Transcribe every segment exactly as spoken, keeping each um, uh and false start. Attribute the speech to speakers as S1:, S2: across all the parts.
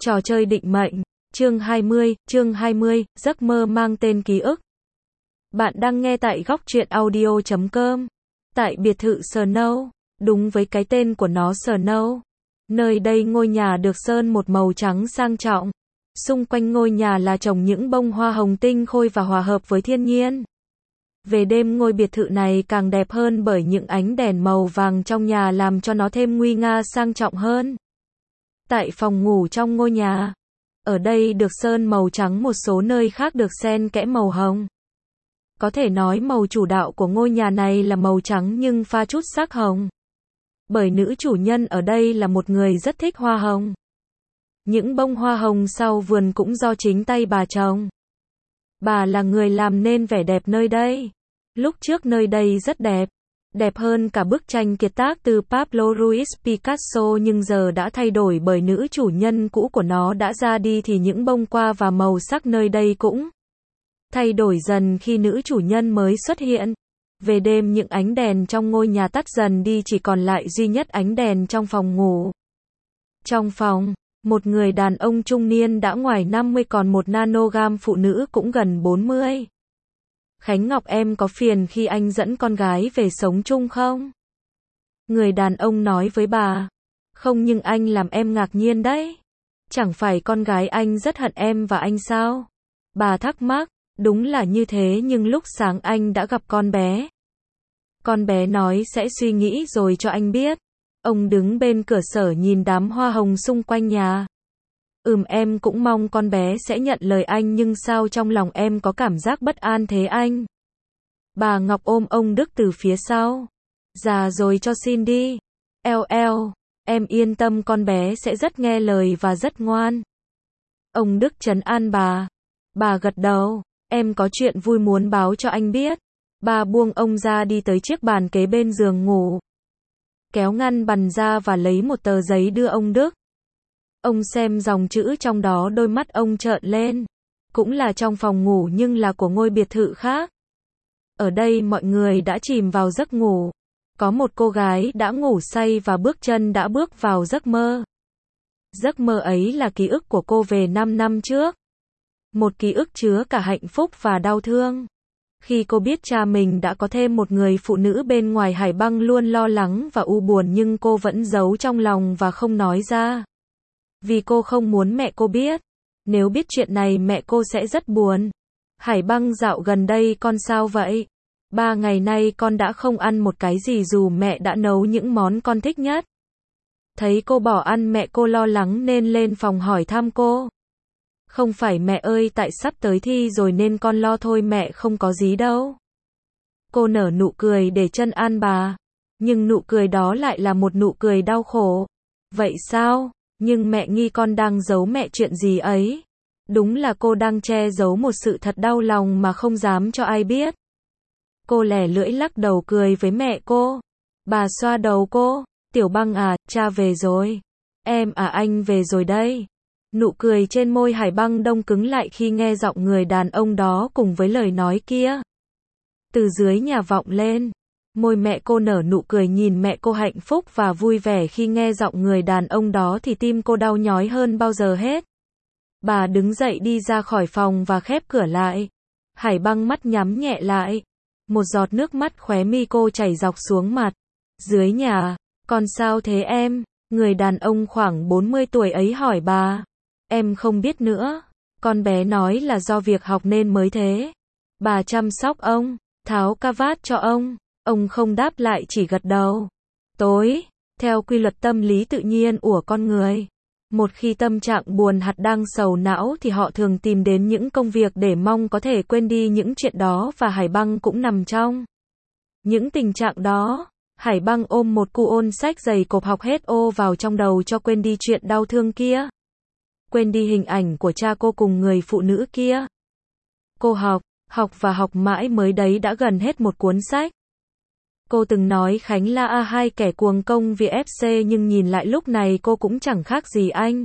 S1: Trò chơi định mệnh, chương hai mươi, chương hai mươi, giấc mơ mang tên ký ức. Bạn đang nghe tại góc truyện audio chấm com. Tại biệt thự Snow, đúng với cái tên của nó Snow. Nơi đây ngôi nhà được sơn một màu trắng sang trọng. Xung quanh ngôi nhà là trồng những bông hoa hồng tinh khôi và hòa hợp với thiên nhiên. Về đêm ngôi biệt thự này càng đẹp hơn bởi những ánh đèn màu vàng trong nhà làm cho nó thêm nguy nga sang trọng hơn. Tại phòng ngủ trong ngôi nhà, ở đây được sơn màu trắng, một số nơi khác được xen kẽ màu hồng. Có thể nói màu chủ đạo của ngôi nhà này là màu trắng nhưng pha chút sắc hồng. Bởi nữ chủ nhân ở đây là một người rất thích hoa hồng. Những bông hoa hồng sau vườn cũng do chính tay bà trồng. Bà là người làm nên vẻ đẹp nơi đây. Lúc trước nơi đây rất đẹp. Đẹp hơn cả bức tranh kiệt tác từ Pablo Ruiz Picasso, nhưng giờ đã thay đổi bởi nữ chủ nhân cũ của nó đã ra đi, thì những bông hoa và màu sắc nơi đây cũng thay đổi dần khi nữ chủ nhân mới xuất hiện. Về đêm những ánh đèn trong ngôi nhà tắt dần đi, chỉ còn lại duy nhất ánh đèn trong phòng ngủ. Trong phòng, một người đàn ông trung niên đã ngoài năm mươi, còn một nanogam phụ nữ cũng gần bốn mươi. Khánh Ngọc, em có phiền khi anh dẫn con gái về sống chung không? Người đàn ông nói với bà. Không, nhưng anh làm em ngạc nhiên đấy. Chẳng phải con gái anh rất hận em và anh sao? Bà thắc mắc. Đúng là như thế, nhưng lúc sáng anh đã gặp con bé. Con bé nói sẽ suy nghĩ rồi cho anh biết. Ông đứng bên cửa sổ nhìn đám hoa hồng xung quanh nhà. Ừm, em cũng mong con bé sẽ nhận lời anh, nhưng sao trong lòng em có cảm giác bất an thế anh? Bà Ngọc ôm ông Đức từ phía sau. Già rồi cho xin đi. Eo eo, em yên tâm, con bé sẽ rất nghe lời và rất ngoan. Ông Đức trấn an bà. Bà gật đầu. Em có chuyện vui muốn báo cho anh biết. Bà buông ông ra, đi tới chiếc bàn kế bên giường ngủ. Kéo ngăn bàn ra và lấy một tờ giấy đưa ông Đức. Ông xem dòng chữ trong đó, đôi mắt ông trợn lên. Cũng là trong phòng ngủ nhưng là của ngôi biệt thự khác. Ở đây mọi người đã chìm vào giấc ngủ. Có một cô gái đã ngủ say và bước chân đã bước vào giấc mơ. Giấc mơ ấy là ký ức của cô về năm năm trước. Một ký ức chứa cả hạnh phúc và đau thương. Khi cô biết cha mình đã có thêm một người phụ nữ bên ngoài, Hải Băng luôn lo lắng và u buồn, nhưng cô vẫn giấu trong lòng và không nói ra. Vì cô không muốn mẹ cô biết. Nếu biết chuyện này mẹ cô sẽ rất buồn. Hải Băng, dạo gần đây con sao vậy? Ba ngày nay con đã không ăn một cái gì dù mẹ đã nấu những món con thích nhất. Thấy cô bỏ ăn, mẹ cô lo lắng nên lên phòng hỏi thăm cô. Không phải mẹ ơi, tại sắp tới thi rồi nên con lo thôi, mẹ không có gì đâu. Cô nở nụ cười để trấn an bà. Nhưng nụ cười đó lại là một nụ cười đau khổ. Vậy sao? Nhưng mẹ nghi con đang giấu mẹ chuyện gì ấy. Đúng là cô đang che giấu một sự thật đau lòng mà không dám cho ai biết. Cô lẻ lưỡi lắc đầu cười với mẹ cô. Bà xoa đầu cô. Tiểu Băng à, cha về rồi. Em à, anh về rồi đây. Nụ cười trên môi Hải Băng đông cứng lại khi nghe giọng người đàn ông đó cùng với lời nói kia. Từ dưới nhà vọng lên. Môi mẹ cô nở nụ cười, nhìn mẹ cô hạnh phúc và vui vẻ khi nghe giọng người đàn ông đó thì tim cô đau nhói hơn bao giờ hết. Bà đứng dậy đi ra khỏi phòng và khép cửa lại. Hải Băng mắt nhắm nhẹ lại. Một giọt nước mắt khóe mi cô chảy dọc xuống mặt. Dưới nhà, con sao thế em? Người đàn ông khoảng bốn mươi tuổi ấy hỏi bà. Em không biết nữa. Con bé nói là do việc học nên mới thế. Bà chăm sóc ông, tháo cà vạt cho ông. Ông không đáp lại, chỉ gật đầu. Tối, theo quy luật tâm lý tự nhiên của con người, một khi tâm trạng buồn hạt đang sầu não thì họ thường tìm đến những công việc để mong có thể quên đi những chuyện đó, và Hải Băng cũng nằm trong những tình trạng đó. Hải Băng ôm một cu ôn sách dày cộp, học hết ô vào trong đầu cho quên đi chuyện đau thương kia. Quên đi hình ảnh của cha cô cùng người phụ nữ kia. Cô học, học và học mãi mới đấy đã gần hết một cuốn sách. Cô từng nói Khánh là hai kẻ cuồng công vì ép xê, nhưng nhìn lại lúc này cô cũng chẳng khác gì anh.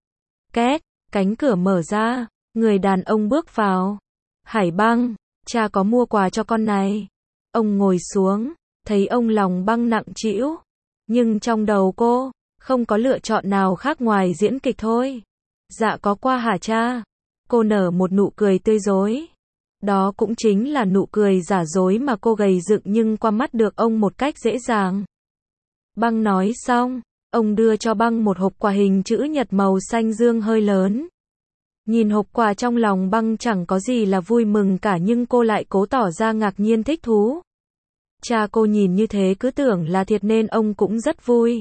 S1: Két, cánh cửa mở ra, người đàn ông bước vào. Hải Băng, cha có mua quà cho con này. Ông ngồi xuống, thấy ông lòng băng nặng trĩu. Nhưng trong đầu cô, không có lựa chọn nào khác ngoài diễn kịch thôi. Dạ có qua hả cha? Cô nở một nụ cười tươi rói. Đó cũng chính là nụ cười giả dối mà cô gầy dựng nhưng qua mắt được ông một cách dễ dàng. Băng nói xong, ông đưa cho Băng một hộp quà hình chữ nhật màu xanh dương hơi lớn. Nhìn hộp quà trong lòng Băng chẳng có gì là vui mừng cả nhưng cô lại cố tỏ ra ngạc nhiên thích thú. Cha cô nhìn như thế cứ tưởng là thiệt nên ông cũng rất vui.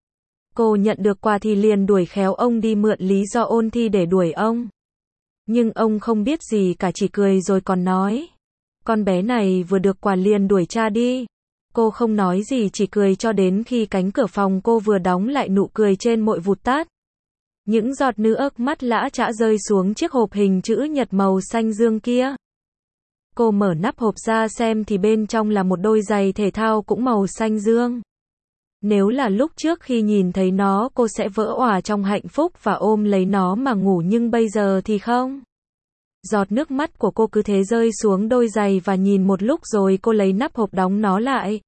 S1: Cô nhận được quà thì liền đuổi khéo ông đi mượn lý do ôn thi để đuổi ông. Nhưng ông không biết gì cả chỉ cười rồi còn nói. Con bé này vừa được quà liền đuổi cha đi. Cô không nói gì chỉ cười cho đến khi cánh cửa phòng cô vừa đóng lại nụ cười trên mội vụt tắt. Những giọt nước mắt lã chã rơi xuống chiếc hộp hình chữ nhật màu xanh dương kia. Cô mở nắp hộp ra xem thì bên trong là một đôi giày thể thao cũng màu xanh dương. Nếu là lúc trước khi nhìn thấy nó cô sẽ vỡ òa trong hạnh phúc và ôm lấy nó mà ngủ nhưng bây giờ thì không. Giọt nước mắt của cô cứ thế rơi xuống đôi giày và nhìn một lúc rồi cô lấy nắp hộp đóng nó lại.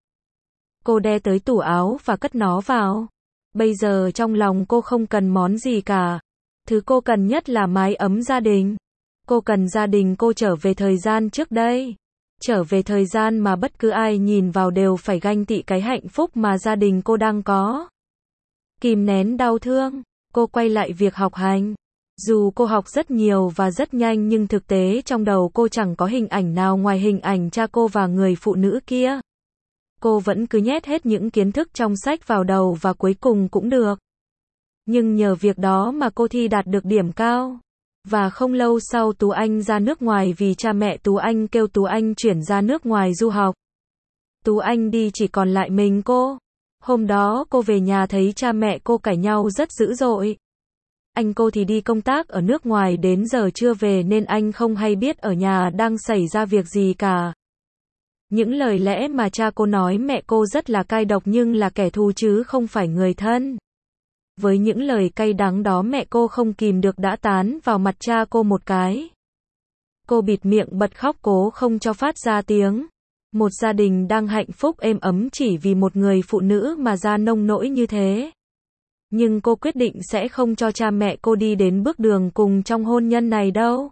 S1: Cô đe tới tủ áo và cất nó vào. Bây giờ trong lòng cô không cần món gì cả. Thứ cô cần nhất là mái ấm gia đình. Cô cần gia đình cô trở về thời gian trước đây. Trở về thời gian mà bất cứ ai nhìn vào đều phải ganh tị cái hạnh phúc mà gia đình cô đang có. Kìm nén đau thương, cô quay lại việc học hành. Dù cô học rất nhiều và rất nhanh nhưng thực tế trong đầu cô chẳng có hình ảnh nào ngoài hình ảnh cha cô và người phụ nữ kia. Cô vẫn cứ nhét hết những kiến thức trong sách vào đầu và cuối cùng cũng được. Nhưng nhờ việc đó mà cô thi đạt được điểm cao. Và không lâu sau Tú Anh ra nước ngoài vì cha mẹ Tú Anh kêu Tú Anh chuyển ra nước ngoài du học. Tú Anh đi chỉ còn lại mình cô. Hôm đó cô về nhà thấy cha mẹ cô cãi nhau rất dữ dội. Anh cô thì đi công tác ở nước ngoài đến giờ chưa về nên anh không hay biết ở nhà đang xảy ra việc gì cả. Những lời lẽ mà cha cô nói mẹ cô rất là cay độc nhưng là kẻ thù chứ không phải người thân. Với những lời cay đắng đó mẹ cô không kìm được đã tán vào mặt cha cô một cái. Cô bịt miệng bật khóc cố không cho phát ra tiếng. Một gia đình đang hạnh phúc êm ấm chỉ vì một người phụ nữ mà ra nông nỗi như thế. Nhưng cô quyết định sẽ không cho cha mẹ cô đi đến bước đường cùng trong hôn nhân này đâu.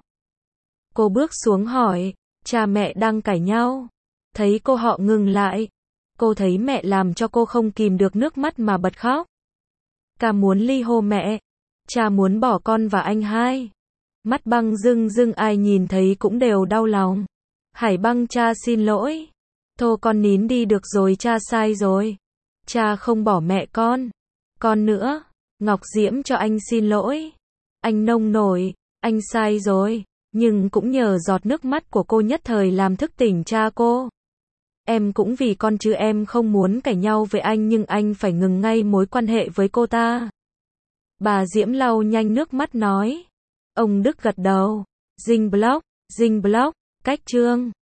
S1: Cô bước xuống hỏi, cha mẹ đang cãi nhau. Thấy cô họ ngừng lại. Cô thấy mẹ làm cho cô không kìm được nước mắt mà bật khóc. Ca muốn ly hôn mẹ. Cha muốn bỏ con và anh hai. Mắt Băng rưng rưng ai nhìn thấy cũng đều đau lòng. Hải Băng cha xin lỗi. Thôi con nín đi được rồi cha sai rồi. Cha không bỏ mẹ con. Con nữa. Ngọc Diễm cho anh xin lỗi. Anh nông nổi. Anh sai rồi. Nhưng cũng nhờ giọt nước mắt của cô nhất thời làm thức tỉnh cha cô. Em cũng vì con chứ em không muốn cãi nhau với anh nhưng anh phải ngừng ngay mối quan hệ với cô ta. Bà Diễm lau nhanh nước mắt nói. Ông Đức gật đầu. Dinh block, dinh block, cách chương.